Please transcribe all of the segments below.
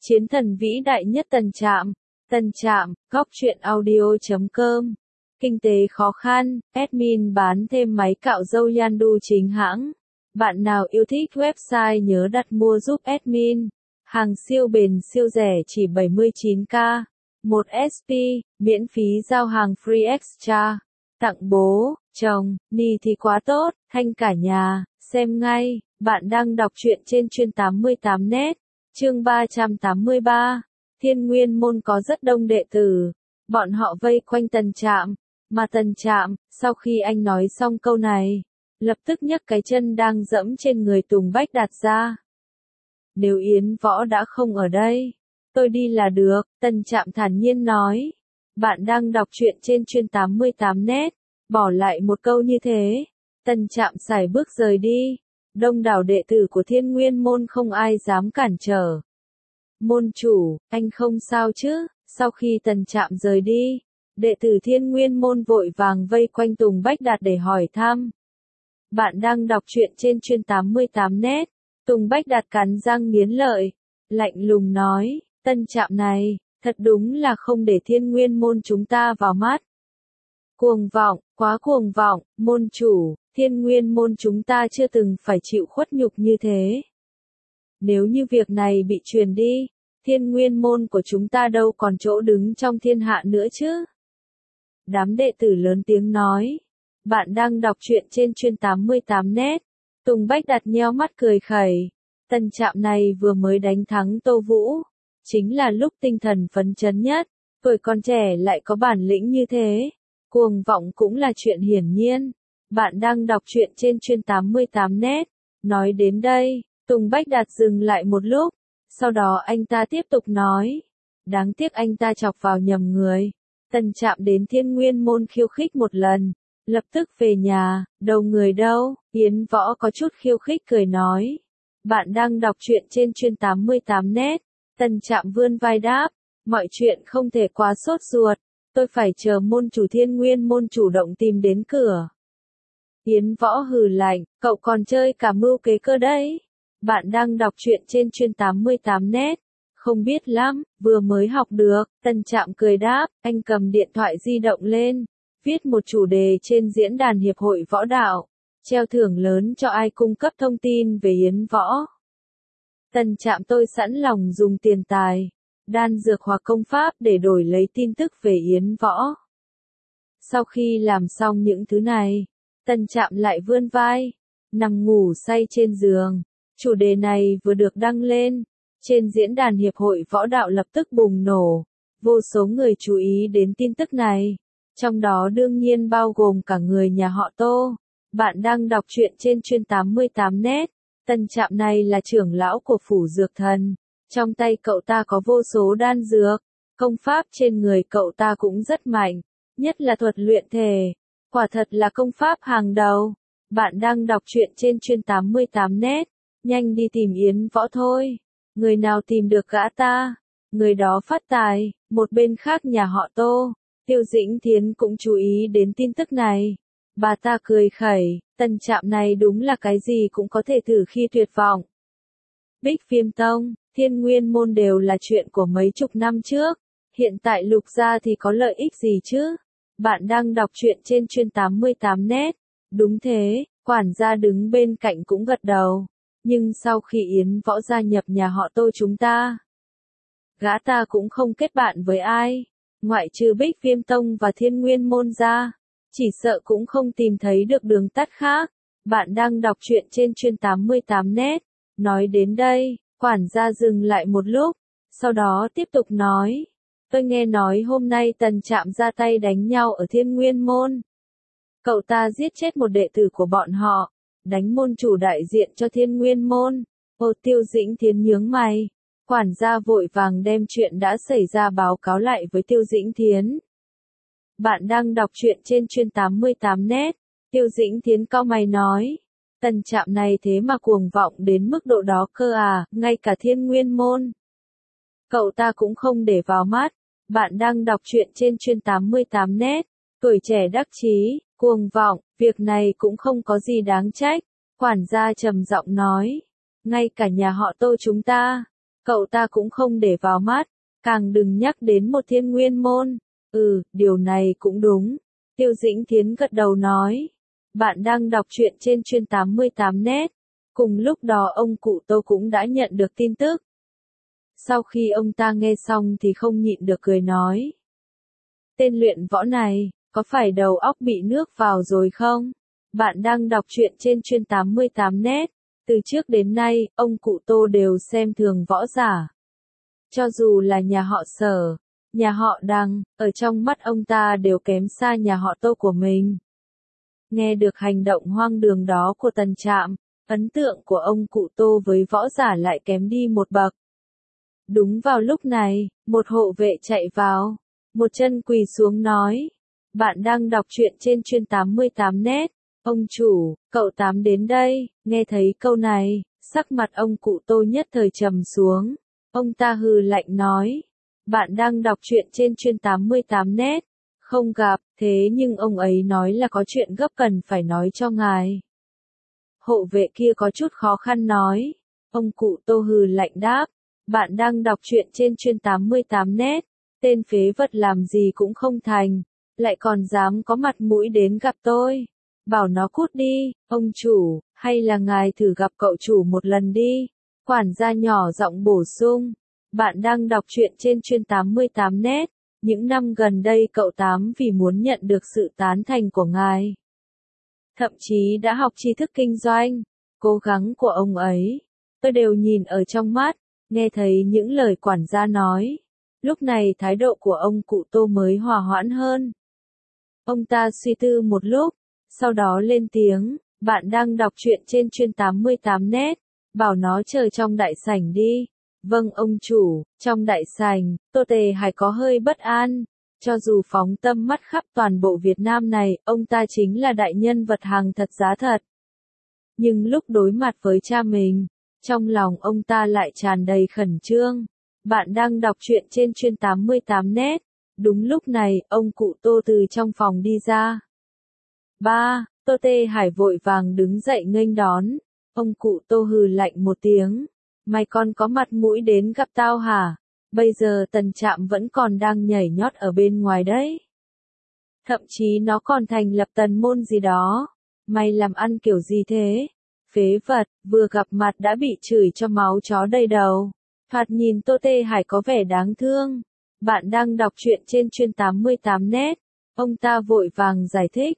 Chiến thần vĩ đại nhất Tân Trạm. Tân Trạm, góc truyện audio.com. Kinh tế khó khăn, admin bán thêm máy cạo râu Yandu chính hãng. Bạn nào yêu thích website nhớ đặt mua giúp admin. Hàng siêu bền siêu rẻ chỉ 79k. 1 SP, miễn phí giao hàng free extra. Tặng bố, chồng, ni thì quá tốt, thanh cả nhà, xem ngay. Bạn đang đọc truyện trên chuyên 88net. Chương 383, Thiên Nguyên môn có rất đông đệ tử, bọn họ vây quanh Tân Trạm, mà Tân Trạm, sau khi anh nói xong câu này, lập tức nhấc cái chân đang dẫm trên người Tùng Bách Đạt ra. Nếu Yến Võ đã không ở đây, tôi đi là được, Tân Trạm thản nhiên nói. Bạn đang đọc truyện trên chuyên 88net, bỏ lại một câu như thế, Tân Trạm sải bước rời đi. Đông đảo đệ tử của Thiên Nguyên môn không ai dám cản trở. Môn chủ, anh không sao chứ? Sau khi Tân Trạm rời đi, đệ tử Thiên Nguyên môn vội vàng vây quanh Tùng Bách Đạt để hỏi thăm. Bạn đang đọc truyện trên chuyên 88net. Tùng Bách Đạt cắn răng nghiến lợi, lạnh lùng nói, Tân Trạm này, thật đúng là không để Thiên Nguyên môn chúng ta vào mắt. Cuồng vọng, quá cuồng vọng, môn chủ. Thiên Nguyên môn chúng ta chưa từng phải chịu khuất nhục như thế. Nếu như việc này bị truyền đi, Thiên Nguyên môn của chúng ta đâu còn chỗ đứng trong thiên hạ nữa chứ? Đám đệ tử lớn tiếng nói. Bạn đang đọc truyện trên chuyên 88net. Tùng Bách Đạt nheo mắt cười khẩy. Tân Trạm này vừa mới đánh thắng Tô Vũ. Chính là lúc tinh thần phấn chấn nhất. Tuổi còn trẻ lại có bản lĩnh như thế. Cuồng vọng cũng là chuyện hiển nhiên. Bạn đang đọc truyện trên chuyên 88net. Nói đến đây, Tùng Bách Đạt dừng lại một lúc. Sau đó anh ta tiếp tục nói. Đáng tiếc anh ta chọc vào nhầm người. Tân Trạm đến Thiên Nguyên môn khiêu khích một lần. Lập tức về nhà, đâu người đâu. Yến Võ có chút khiêu khích cười nói. Bạn đang đọc truyện trên chuyên 88net. Tân Trạm vươn vai đáp. Mọi chuyện không thể quá sốt ruột. Tôi phải chờ môn chủ Thiên Nguyên môn chủ động tìm đến cửa. Yến Võ hừ lạnh, cậu còn chơi cả mưu kế cơ đấy. Bạn đang đọc truyện trên chuyên 88net. Không biết lắm, vừa mới học được. Tân Trạm cười đáp, anh cầm điện thoại di động lên. Viết một chủ đề trên diễn đàn hiệp hội võ đạo. Treo thưởng lớn cho ai cung cấp thông tin về Yến Võ. Tân Trạm tôi sẵn lòng dùng tiền tài, đan dược hoặc công pháp để đổi lấy tin tức về Yến Võ. Sau khi làm xong những thứ này, Tân Trạm lại vươn vai, nằm ngủ say trên giường. Chủ đề này vừa được đăng lên, trên diễn đàn hiệp hội võ đạo lập tức bùng nổ. Vô số người chú ý đến tin tức này, trong đó đương nhiên bao gồm cả người nhà họ Tô. Bạn đang đọc truyện trên chuyên 88net. Tân Trạm này là trưởng lão của phủ dược thần. Trong tay cậu ta có vô số đan dược, công pháp trên người cậu ta cũng rất mạnh, nhất là thuật luyện thể. Quả thật là công pháp hàng đầu. Bạn đang đọc truyện trên chuyên 88net. Nhanh đi tìm Yến Võ thôi. Người nào tìm được gã ta, người đó phát tài. Một bên khác nhà họ Tô, Tiêu Dĩnh Thiến cũng chú ý đến tin tức này. Bà ta cười khẩy, Tân Trạm này đúng là cái gì cũng có thể thử khi tuyệt vọng. Bích Viêm Tông, Thiên Nguyên môn đều là chuyện của mấy chục năm trước. Hiện tại Lục gia thì có lợi ích gì chứ? Bạn đang đọc truyện trên chuyên 88net. Đúng thế, quản gia đứng bên cạnh cũng gật đầu. Nhưng sau khi Yến Võ gia nhập nhà họ Tô chúng ta, gã ta cũng không kết bạn với ai. Ngoại trừ Bích Viêm Tông và Thiên Nguyên môn ra, chỉ sợ cũng không tìm thấy được đường tắt khác. Bạn đang đọc truyện trên chuyên 88net. Nói đến đây, quản gia dừng lại một lúc, sau đó tiếp tục nói. Tôi nghe nói hôm nay Tân Trạm ra tay đánh nhau ở Thiên Nguyên môn. Cậu ta giết chết một đệ tử của bọn họ, đánh môn chủ đại diện cho Thiên Nguyên môn. Ô, Tiêu Dĩnh Thiến nhướng mày. Quản gia vội vàng đem chuyện đã xảy ra báo cáo lại với Tiêu Dĩnh Thiến. Bạn đang đọc truyện trên chuyên 88net. Tiêu Dĩnh Thiến cau mày nói. Tân Trạm này thế mà cuồng vọng đến mức độ đó cơ à, ngay cả Thiên Nguyên môn. Cậu ta cũng không để vào mắt. Bạn đang đọc truyện trên chuyên 88net. Tuổi trẻ đắc chí, cuồng vọng, việc này cũng không có gì đáng trách. Quản gia trầm giọng nói. Ngay cả nhà họ Tô chúng ta, cậu ta cũng không để vào mắt, càng đừng nhắc đến một Thiên Nguyên môn. Điều này cũng đúng. Tiêu Dĩnh Thiến gật đầu nói. Bạn đang đọc truyện trên chuyên 88net. Cùng lúc đó ông cụ Tô cũng đã nhận được tin tức. Sau khi ông ta nghe xong thì không nhịn được cười nói. Tên luyện võ này, có phải đầu óc bị nước vào rồi không? Bạn đang đọc truyện trên chuyên 88net. Từ trước đến nay, ông cụ Tô đều xem thường võ giả. Cho dù là nhà họ Sở, nhà họ Đằng, ở trong mắt ông ta đều kém xa nhà họ Tô của mình. Nghe được hành động hoang đường đó của Tần Trạm, ấn tượng của ông cụ Tô với võ giả lại kém đi một bậc. Đúng vào lúc này, một hộ vệ chạy vào, một chân quỳ xuống nói. Bạn đang đọc truyện trên chuyên 88net. Ông chủ, cậu Tám đến đây. Nghe thấy câu này, sắc mặt ông cụ Tô nhất thời trầm xuống. Ông ta hừ lạnh nói. Bạn đang đọc truyện trên chuyên 88net. Không gặp, thế nhưng ông ấy nói là có chuyện gấp cần phải nói cho ngài. Hộ vệ kia có chút khó khăn nói. Ông cụ Tô hừ lạnh đáp. Bạn đang đọc truyện trên chuyên 88net. Tên phế vật làm gì cũng không thành, lại còn dám có mặt mũi đến gặp tôi. Bảo nó cút đi, ông chủ, hay là ngài thử gặp cậu chủ một lần đi. Quản gia nhỏ giọng bổ sung. Bạn đang đọc truyện trên chuyên 88net. Những năm gần đây cậu Tám vì muốn nhận được sự tán thành của ngài, thậm chí đã học tri thức kinh doanh. Cố gắng của ông ấy, tôi đều nhìn ở trong mắt. Nghe thấy những lời quản gia nói, lúc này thái độ của ông cụ Tô mới hòa hoãn hơn. Ông ta suy tư một lúc, sau đó lên tiếng. Bạn đang đọc truyện trên chuyên 88net. Bảo nó chờ trong đại sảnh đi. Vâng ông chủ. Trong đại sảnh, Tô Tề Hải có hơi bất an. Cho dù phóng tâm mắt khắp toàn bộ Việt Nam này, ông ta chính là đại nhân vật hàng thật giá thật. Nhưng lúc đối mặt với cha mình, trong lòng ông ta lại tràn đầy khẩn trương. Bạn đang đọc truyện trên chuyên 88net. Đúng lúc này, ông cụ Tô từ trong phòng đi ra. Tô Tê Hải vội vàng đứng dậy nghênh đón. Ông cụ Tô hừ lạnh một tiếng. Mày còn có mặt mũi đến gặp tao hả? Bây giờ Tần Trạm vẫn còn đang nhảy nhót ở bên ngoài đấy. Thậm chí nó còn thành lập tần môn gì đó. Mày làm ăn kiểu gì thế? Phế vật, vừa gặp mặt đã bị chửi cho máu chó đầy đầu. Thoạt nhìn Tô Tê Hải có vẻ đáng thương. Bạn đang đọc truyện trên chuyên 88net. Ông ta vội vàng giải thích.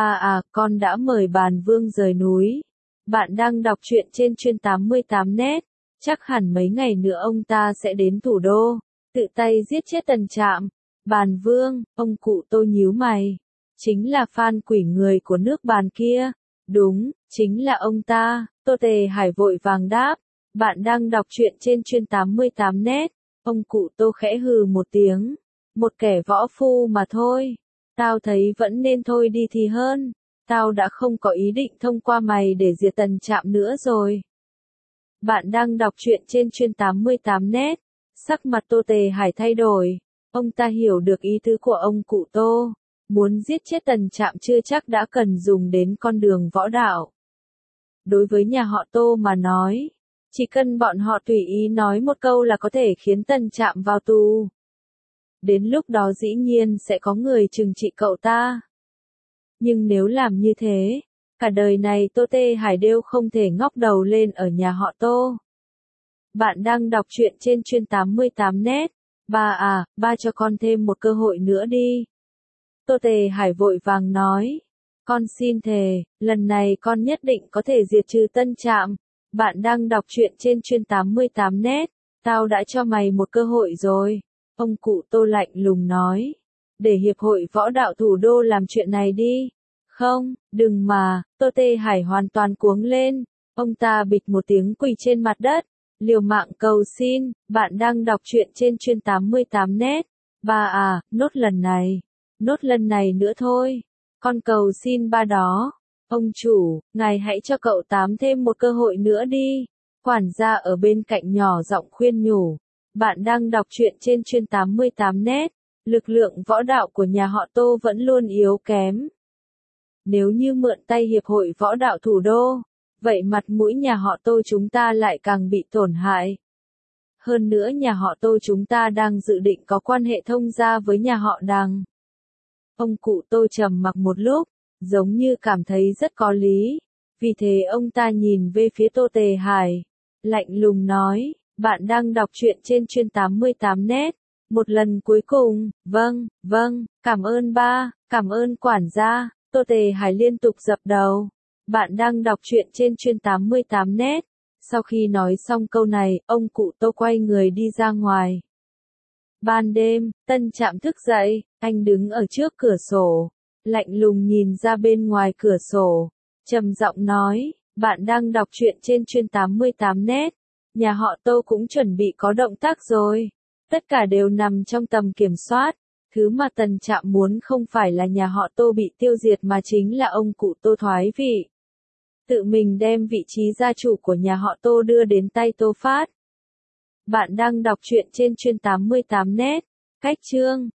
Con đã mời bàn vương rời núi. Bạn đang đọc truyện trên chuyên 88net. Chắc hẳn mấy ngày nữa ông ta sẽ đến thủ đô, tự tay giết chết Tần Trạm. Bàn vương, ông cụ Tô nhíu mày. Chính là Phan Quỷ người của nước Bàn kia. Đúng, chính là ông ta. Tô Tề Hải vội vàng đáp. Bạn đang đọc truyện trên chuyên 88net. Ông cụ Tô khẽ hừ một tiếng. Một kẻ võ phu mà thôi. Tao thấy vẫn nên thôi đi thì hơn. Tao đã không có ý định thông qua mày để diệt Tần Trạm nữa rồi. Bạn đang đọc truyện trên chuyên 88net. Sắc mặt Tô Tề Hải thay đổi. Ông ta hiểu được ý tứ của ông cụ Tô. Muốn giết chết Tần Trạm chưa chắc đã cần dùng đến con đường võ đạo. Đối với nhà họ Tô mà nói, chỉ cần bọn họ tùy ý nói một câu là có thể khiến Tần Trạm vào tù. Đến lúc đó dĩ nhiên sẽ có người trừng trị cậu ta. Nhưng nếu làm như thế, cả đời này Tô Tê Hải đều không thể ngóc đầu lên ở nhà họ Tô. Bạn đang đọc truyện trên chuyên 88net. Ba cho con thêm một cơ hội nữa đi. Tô Tề Hải vội vàng nói. Con xin thề, lần này con nhất định có thể diệt trừ Tân Trạm. Bạn đang đọc truyện trên chuyên 88net. Tao đã cho mày một cơ hội rồi. Ông cụ Tô lạnh lùng nói. Để Hiệp hội Võ đạo Thủ đô làm chuyện này đi. Không, đừng mà. Tô Tê Hải hoàn toàn cuống lên. Ông ta bịch một tiếng quỳ trên mặt đất. Liều mạng cầu xin. Bạn đang đọc truyện trên chuyên 88net. Nốt lần này nữa thôi. Con cầu xin ba đó. Ông chủ, ngài hãy cho cậu Tám thêm một cơ hội nữa đi. Quản gia ở bên cạnh nhỏ giọng khuyên nhủ. Bạn đang đọc truyện trên chuyên 88net. Lực lượng võ đạo của nhà họ Tô vẫn luôn yếu kém. Nếu như mượn tay Hiệp hội Võ đạo Thủ đô, vậy mặt mũi nhà họ Tô chúng ta lại càng bị tổn hại. Hơn nữa nhà họ Tô chúng ta đang dự định có quan hệ thông gia với nhà họ Đằng. Ông cụ Tô trầm mặc một lúc, giống như cảm thấy rất có lý. Vì thế ông ta nhìn về phía Tô Tề Hải, lạnh lùng nói, bạn đang đọc truyện trên chuyên 88 net. Một lần cuối cùng, vâng, cảm ơn ba, cảm ơn quản gia. Tô Tề Hải liên tục dập đầu. Bạn đang đọc truyện trên chuyên 88 net. Sau khi nói xong câu này, ông cụ Tô quay người đi ra ngoài. Ban đêm, Tân Trạm thức dậy, anh đứng ở trước cửa sổ, lạnh lùng nhìn ra bên ngoài cửa sổ, trầm giọng nói, bạn đang đọc truyện trên chuyên 88 net. Nhà họ Tô cũng chuẩn bị có động tác rồi. Tất cả đều nằm trong tầm kiểm soát. Thứ mà Tân Trạm muốn không phải là nhà họ Tô bị tiêu diệt mà chính là ông cụ Tô thoái vị. Tự mình đem vị trí gia chủ của nhà họ Tô đưa đến tay Tô Phát. Bạn đang đọc truyện trên chuyên 88 net. Cách chương